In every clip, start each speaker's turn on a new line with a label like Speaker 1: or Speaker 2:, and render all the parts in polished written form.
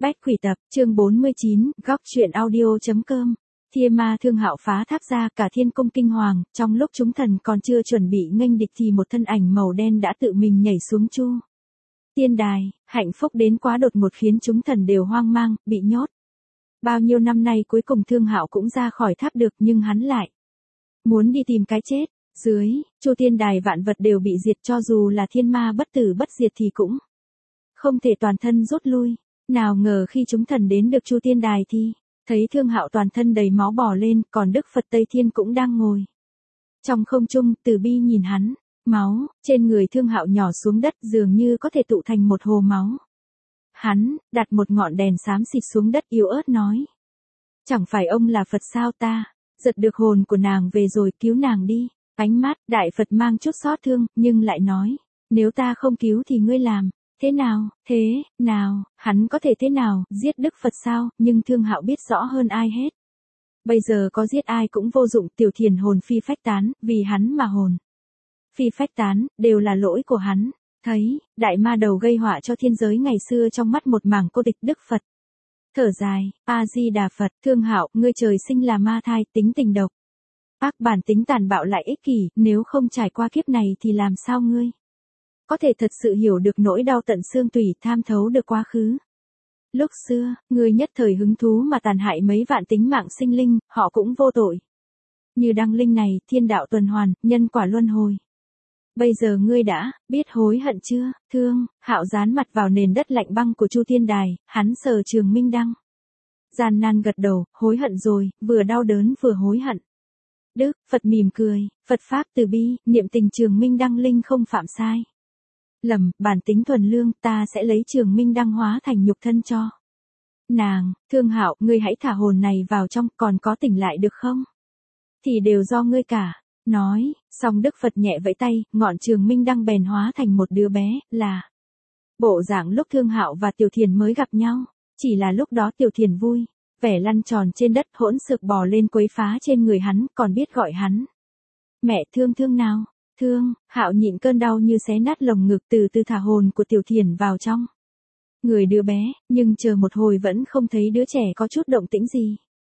Speaker 1: Bách Quỷ Tập, chương 49, góc truyện audio.com. Thiên ma Thương Hạo phá tháp ra, cả thiên cung kinh hoàng, trong lúc chúng thần còn chưa chuẩn bị nghênh địch thì một thân ảnh màu đen đã tự mình nhảy xuống Chu Tiên Đài. Hạnh phúc đến quá đột ngột khiến chúng thần đều hoang mang, bị nhốt. Bao nhiêu năm nay cuối cùng Thương Hạo cũng ra khỏi tháp được, nhưng hắn lại muốn đi tìm cái chết. Dưới Chu Tiên Đài vạn vật đều bị diệt, cho dù là thiên ma bất tử bất diệt thì cũng không thể toàn thân rút lui. Nào ngờ khi chúng thần đến được Chu Tiên Đài thì thấy Thương Hạo toàn thân đầy máu bò lên, còn Đức Phật Tây Thiên cũng đang ngồi trong không trung, từ bi nhìn hắn. Máu trên người Thương Hạo nhỏ xuống đất, dường như có thể tụ thành một hồ máu. Hắn đặt một ngọn đèn xám xịt xuống đất, yếu ớt nói: chẳng phải ông là Phật sao? Ta giật được hồn của nàng về rồi, cứu nàng đi. Ánh mắt Đại Phật mang chút xót thương, nhưng lại nói: nếu ta không cứu thì ngươi làm thế nào? Thế nào? Hắn có thể thế nào? Giết Đức Phật sao? Nhưng Thương Hạo biết rõ hơn ai hết. Bây giờ có giết ai cũng vô dụng, Tiểu Thiền hồn phi phách tán, vì hắn mà hồn phi phách tán, đều là lỗi của hắn. Thấy đại ma đầu gây họa cho thiên giới ngày xưa trong mắt một mảng cô tịch, Đức Phật thở dài: A Di Đà Phật, Thương Hạo, ngươi trời sinh là ma thai, tính tình độc ác, bản tính tàn bạo lại ích kỷ, nếu không trải qua kiếp này thì làm sao ngươi có thể thật sự hiểu được nỗi đau tận xương tủy, tham thấu được quá khứ. Lúc xưa, ngươi nhất thời hứng thú mà tàn hại mấy vạn tính mạng sinh linh, họ cũng vô tội. Như Đăng Linh này, thiên đạo tuần hoàn, nhân quả luân hồi. Bây giờ ngươi đã biết hối hận chưa? Thương Hạo dán mặt vào nền đất lạnh băng của Chu Tiên Đài, hắn sờ Trường Minh Đăng. Gian nan gật đầu: hối hận rồi, vừa đau đớn vừa hối hận. Đức Phật mỉm cười: Phật pháp từ bi, niệm tình Trường Minh Đăng Linh không phạm sai lầm, bản tính thuần lương, ta sẽ lấy Trường Minh Đăng hóa thành nhục thân cho nàng. Thương Hạo, ngươi hãy thả hồn này vào trong, còn có tỉnh lại được không? Thì đều do ngươi cả. Nói xong Đức Phật nhẹ vẫy tay, ngọn Trường Minh Đăng bèn hóa thành một đứa bé, là bộ dạng lúc Thương Hạo và Tiểu Thiền mới gặp nhau. Chỉ là lúc đó Tiểu Thiền vui vẻ lăn tròn trên đất, hỗn xược bò lên quấy phá trên người hắn, còn biết gọi hắn mẹ. Thương Thương nào? Thương Hạo nhịn cơn đau như xé nát lồng ngực, từ từ thả hồn của Tiểu Thiền vào trong người đứa bé, nhưng chờ một hồi vẫn không thấy đứa trẻ có chút động tĩnh gì.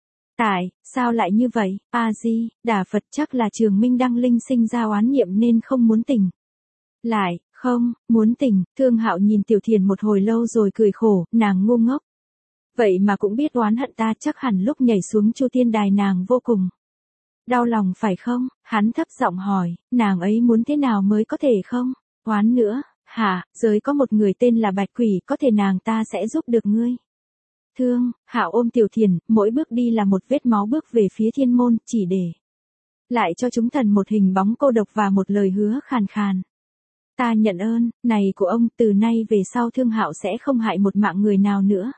Speaker 1: Tại sao lại như vậy? A Di Đà Phật, chắc là Trường Minh Đăng Linh sinh ra oán niệm nên không muốn tỉnh lại. Không muốn tỉnh. Thương Hạo nhìn Tiểu Thiền một hồi lâu rồi cười khổ: nàng ngu ngốc vậy mà cũng biết oán hận ta, chắc hẳn lúc nhảy xuống Chu Tiên Đài nàng vô cùng đau lòng phải không? Hắn thấp giọng hỏi: nàng ấy muốn thế nào mới có thể không oán nữa? Hả? Giới có một người tên là Bạch Quỷ, có thể nàng ta sẽ giúp được ngươi. Thương Hạo ôm Tiểu Thiền, mỗi bước đi là một vết máu, bước về phía thiên môn, chỉ để lại cho chúng thần một hình bóng cô độc và một lời hứa khàn khàn: ta nhận ơn này của ông, từ nay về sau Thương Hạo sẽ không hại một mạng người nào nữa.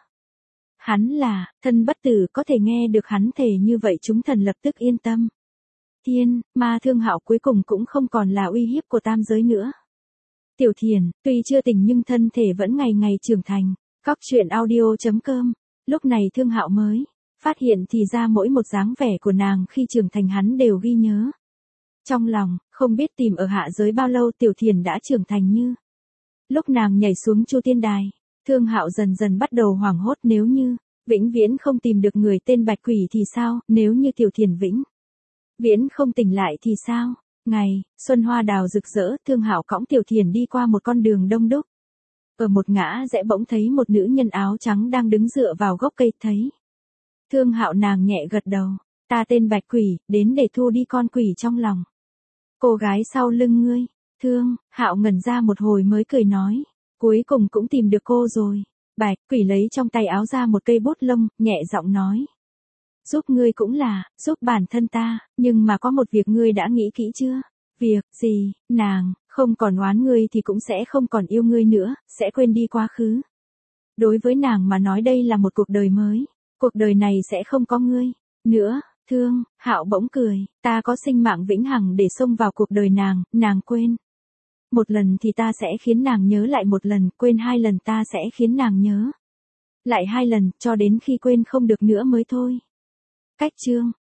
Speaker 1: Hắn là thân bất tử, có thể nghe được hắn thề như vậy, chúng thần lập tức yên tâm. Thiên ma Thương Hạo cuối cùng cũng không còn là uy hiếp của tam giới nữa. Tiểu Thiền tuy chưa tỉnh nhưng thân thể vẫn ngày ngày trưởng thành. Góc truyện audio.com. Lúc này Thương Hạo mới phát hiện thì ra mỗi một dáng vẻ của nàng khi trưởng thành hắn đều ghi nhớ trong lòng. Không biết tìm ở hạ giới bao lâu, Tiểu Thiền đã trưởng thành như lúc nàng nhảy xuống Chu Tiên Đài. Thương Hạo dần dần bắt đầu hoảng hốt, nếu như vĩnh viễn không tìm được người tên Bạch Quỷ thì sao? Nếu như Tiểu Thiền vĩnh viễn không tỉnh lại thì sao? Ngày xuân hoa đào rực rỡ, Thương Hạo cõng Tiểu Thiền đi qua một con đường đông đúc. Ở một ngã rẽ bỗng thấy một nữ nhân áo trắng đang đứng dựa vào gốc cây. Thấy Thương Hạo, nàng nhẹ gật đầu: ta tên Bạch Quỷ, đến để thu đi con quỷ trong lòng cô gái sau lưng ngươi. Thương Hạo ngẩn ra một hồi mới cười nói: cuối cùng cũng tìm được cô rồi. Bạch Quỷ lấy trong tay áo ra một cây bút lông, nhẹ giọng nói: giúp ngươi cũng là giúp bản thân ta, nhưng mà có một việc ngươi đã nghĩ kỹ chưa? Việc gì? Nàng không còn oán ngươi thì cũng sẽ không còn yêu ngươi nữa, sẽ quên đi quá khứ. Đối với nàng mà nói đây là một cuộc đời mới, cuộc đời này sẽ không có ngươi nữa. Thương Hạo bỗng cười: ta có sinh mạng vĩnh hằng để xông vào cuộc đời nàng, nàng quên một lần thì ta sẽ khiến nàng nhớ lại một lần, quên 2 lần ta sẽ khiến nàng nhớ lại 2 lần, cho đến khi quên không được nữa mới thôi. Cách chương